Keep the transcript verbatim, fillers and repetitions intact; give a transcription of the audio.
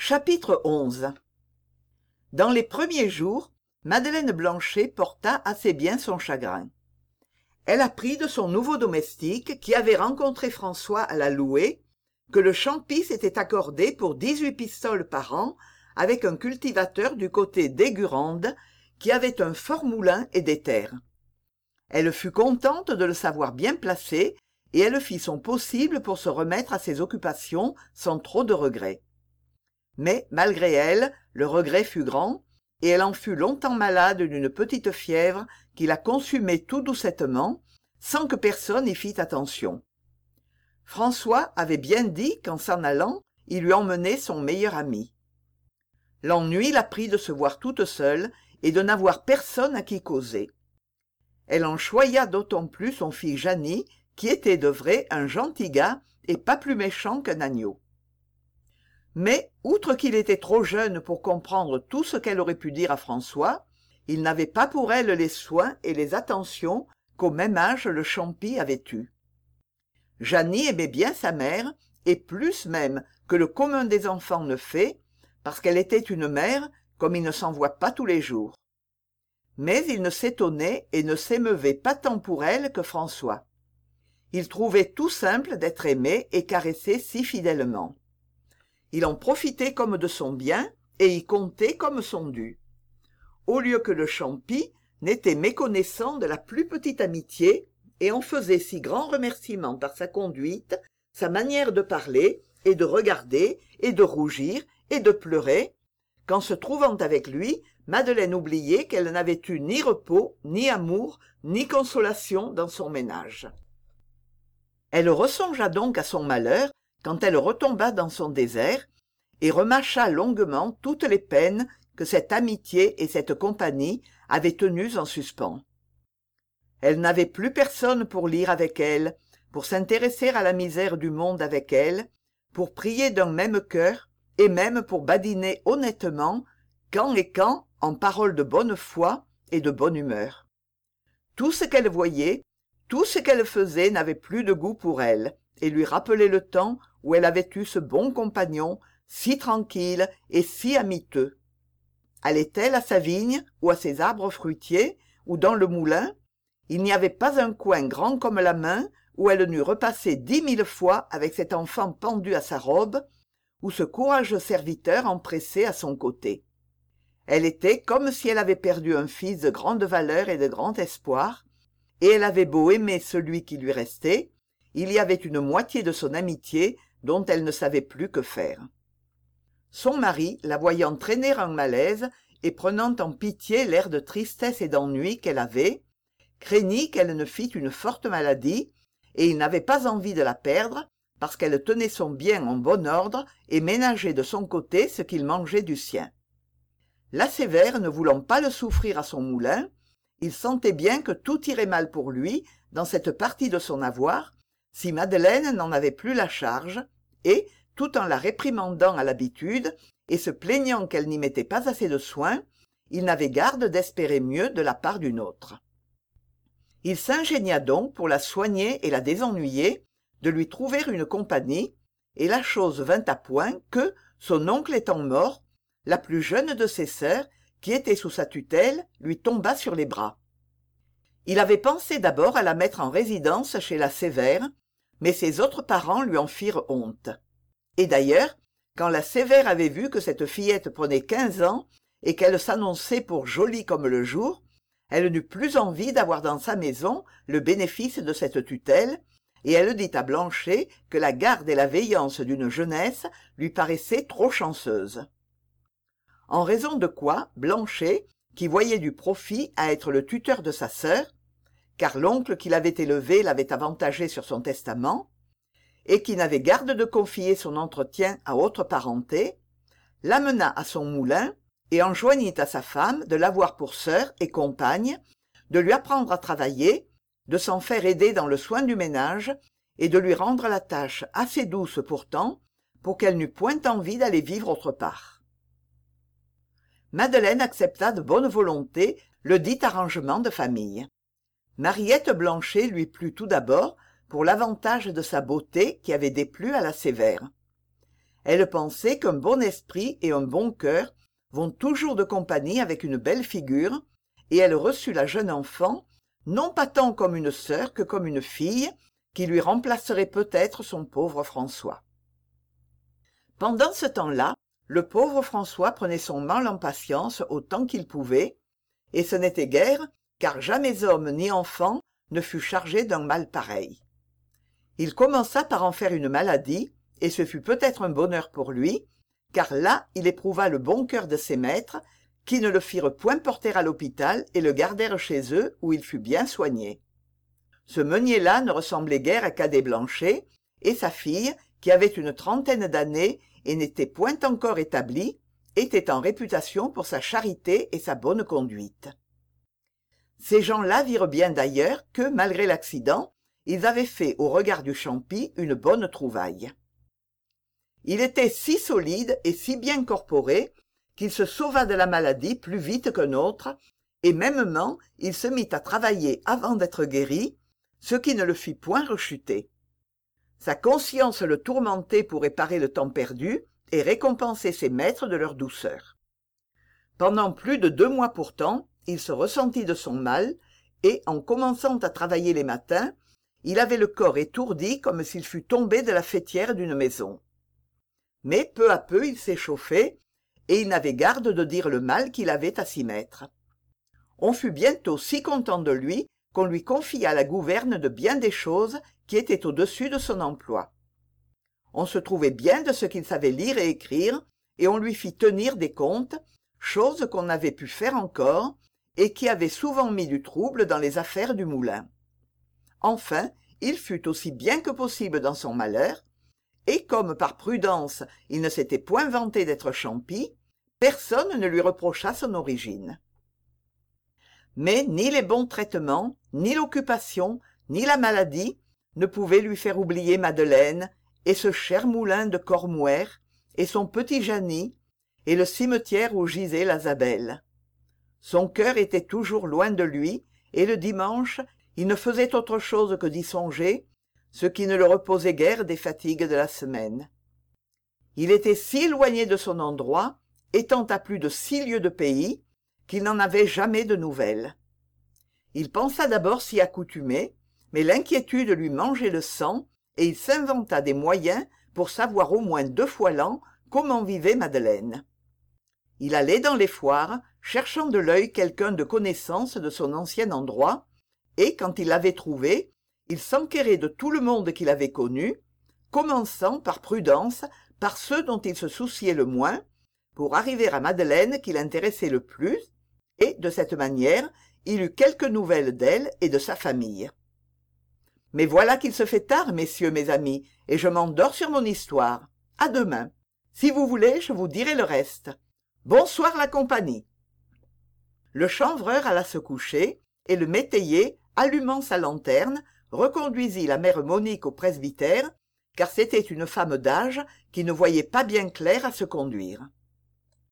Chapitre onze. Dans les premiers jours, Madeleine Blanchet porta assez bien son chagrin. Elle apprit de son nouveau domestique, qui avait rencontré François à la louée, que le Champy s'était accordé pour dix-huit pistoles par an avec un cultivateur du côté d'Aigurande, qui avait un fort moulin et des terres. Elle fut contente de le savoir bien placé, et elle fit son possible pour se remettre à ses occupations sans trop de regrets. Mais, malgré elle, le regret fut grand, et elle en fut longtemps malade d'une petite fièvre qui la consumait tout doucettement, sans que personne y fît attention. François avait bien dit qu'en s'en allant, il lui emmenait son meilleur ami. L'ennui la prit de se voir toute seule et de n'avoir personne à qui causer. Elle en choya d'autant plus son fils Jeanny, qui était de vrai un gentil gars et pas plus méchant qu'un agneau. Mais, outre qu'il était trop jeune pour comprendre tout ce qu'elle aurait pu dire à François, il n'avait pas pour elle les soins et les attentions qu'au même âge le Champy avait eus. Jeanny aimait bien sa mère, et plus même que le commun des enfants ne fait, parce qu'elle était une mère comme il ne s'en voit pas tous les jours. Mais il ne s'étonnait et ne s'émeuvait pas tant pour elle que François. Il trouvait tout simple d'être aimé et caressé si fidèlement. Il en profitait comme de son bien et y comptait comme son dû. Au lieu que le Champy n'était méconnaissant de la plus petite amitié et en faisait si grand remerciement par sa conduite, sa manière de parler et de regarder et de rougir et de pleurer, qu'en se trouvant avec lui, Madeleine oubliait qu'elle n'avait eu ni repos, ni amour, ni consolation dans son ménage. Elle ressongea donc à son malheur quand elle retomba dans son désert, et remâcha longuement toutes les peines que cette amitié et cette compagnie avaient tenues en suspens. Elle n'avait plus personne pour lire avec elle, pour s'intéresser à la misère du monde avec elle, pour prier d'un même cœur, et même pour badiner honnêtement, quand et quand, en paroles de bonne foi et de bonne humeur. Tout ce qu'elle voyait, tout ce qu'elle faisait n'avait plus de goût pour elle, et lui rappelait le temps où elle avait eu ce bon compagnon, si tranquille et si amiteux. Allait-elle à sa vigne, ou à ses arbres fruitiers, ou dans le moulin? Il n'y avait pas un coin grand comme la main où elle n'eût repassé dix mille fois avec cet enfant pendu à sa robe, ou ce courageux serviteur empressé à son côté. Elle était comme si elle avait perdu un fils de grande valeur et de grand espoir, et elle avait beau aimer celui qui lui restait, il y avait une moitié de son amitié dont elle ne savait plus que faire. Son mari, la voyant traîner un malaise et prenant en pitié l'air de tristesse et d'ennui qu'elle avait, craignit qu'elle ne fît une forte maladie, et il n'avait pas envie de la perdre, parce qu'elle tenait son bien en bon ordre et ménageait de son côté ce qu'il mangeait du sien. La Sévère ne voulant pas le souffrir à son moulin, il sentait bien que tout irait mal pour lui dans cette partie de son avoir, si Madeleine n'en avait plus la charge, et, tout en la réprimandant à l'habitude, et se plaignant qu'elle n'y mettait pas assez de soin, il n'avait garde d'espérer mieux de la part d'une autre. Il s'ingénia donc pour la soigner et la désennuyer, de lui trouver une compagnie, et la chose vint à point que, son oncle étant mort, la plus jeune de ses sœurs, qui était sous sa tutelle, lui tomba sur les bras. Il avait pensé d'abord à la mettre en résidence chez la Sévère, mais ses autres parents lui en firent honte. Et d'ailleurs, quand la Sévère avait vu que cette fillette prenait quinze ans et qu'elle s'annonçait pour jolie comme le jour, elle n'eut plus envie d'avoir dans sa maison le bénéfice de cette tutelle, et elle dit à Blanchet que la garde et la veillance d'une jeunesse lui paraissaient trop chanceuses. En raison de quoi Blanchet, qui voyait du profit à être le tuteur de sa sœur, car l'oncle qui l'avait élevée l'avait avantagé sur son testament, et qui n'avait garde de confier son entretien à autre parenté, l'amena à son moulin et enjoignit à sa femme de l'avoir pour sœur et compagne, de lui apprendre à travailler, de s'en faire aider dans le soin du ménage, et de lui rendre la tâche assez douce pourtant, pour qu'elle n'eût point envie d'aller vivre autre part. Madeleine accepta de bonne volonté le dit arrangement de famille. Mariette Blanchet lui plut tout d'abord pour l'avantage de sa beauté qui avait déplu à la Sévère. Elle pensait qu'un bon esprit et un bon cœur vont toujours de compagnie avec une belle figure, et elle reçut la jeune enfant, non pas tant comme une sœur que comme une fille, qui lui remplacerait peut-être son pauvre François. Pendant ce temps-là, le pauvre François prenait son mal en patience autant qu'il pouvait, et ce n'était guère, car jamais homme ni enfant ne fut chargé d'un mal pareil. Il commença par en faire une maladie, et ce fut peut-être un bonheur pour lui, car là il éprouva le bon cœur de ses maîtres, qui ne le firent point porter à l'hôpital et le gardèrent chez eux où il fut bien soigné. Ce meunier-là ne ressemblait guère qu'à des Blanchet, et sa fille, qui avait une trentaine d'années et n'était point encore établie, était en réputation pour sa charité et sa bonne conduite. Ces gens-là virent bien d'ailleurs que, malgré l'accident, ils avaient fait au regard du Champy une bonne trouvaille. Il était si solide et si bien corporé qu'il se sauva de la maladie plus vite qu'un autre, et mêmement il se mit à travailler avant d'être guéri, ce qui ne le fit point rechuter. Sa conscience le tourmentait pour réparer le temps perdu et récompenser ses maîtres de leur douceur. Pendant plus de deux mois pourtant, il se ressentit de son mal, et, en commençant à travailler les matins, il avait le corps étourdi comme s'il fût tombé de la faîtière d'une maison. Mais peu à peu il s'échauffait, et il n'avait garde de dire le mal qu'il avait à s'y mettre. On fut bientôt si content de lui qu'on lui confia la gouverne de bien des choses qui étaient au-dessus de son emploi. On se trouvait bien de ce qu'il savait lire et écrire, et on lui fit tenir des comptes, chose qu'on n'avait pu faire encore, et qui avait souvent mis du trouble dans les affaires du moulin. Enfin, il fut aussi bien que possible dans son malheur, et comme par prudence il ne s'était point vanté d'être Champy, personne ne lui reprocha son origine. Mais ni les bons traitements, ni l'occupation, ni la maladie ne pouvaient lui faire oublier Madeleine, et ce cher moulin de Cormouer, et son petit Jany, et le cimetière où gisait la Zabelle. Son cœur était toujours loin de lui, et le dimanche, il ne faisait autre chose que d'y songer, ce qui ne le reposait guère des fatigues de la semaine. Il était si éloigné de son endroit, étant à plus de six lieues de pays, qu'il n'en avait jamais de nouvelles. Il pensa d'abord s'y accoutumer, mais l'inquiétude lui mangeait le sang, et il s'inventa des moyens pour savoir au moins deux fois l'an comment vivait Madeleine. Il allait dans les foires, cherchant de l'œil quelqu'un de connaissance de son ancien endroit, et quand il l'avait trouvé, il s'enquérait de tout le monde qu'il avait connu, commençant par prudence par ceux dont il se souciait le moins, pour arriver à Madeleine qui l'intéressait le plus, et, de cette manière, il eut quelques nouvelles d'elle et de sa famille. Mais voilà qu'il se fait tard, messieurs mes amis, et je m'endors sur mon histoire. À demain. Si vous voulez, je vous dirai le reste. Bonsoir la compagnie. Le chanvreur alla se coucher, et le métayer, allumant sa lanterne, reconduisit la mère Monique au presbytère, car c'était une femme d'âge qui ne voyait pas bien clair à se conduire.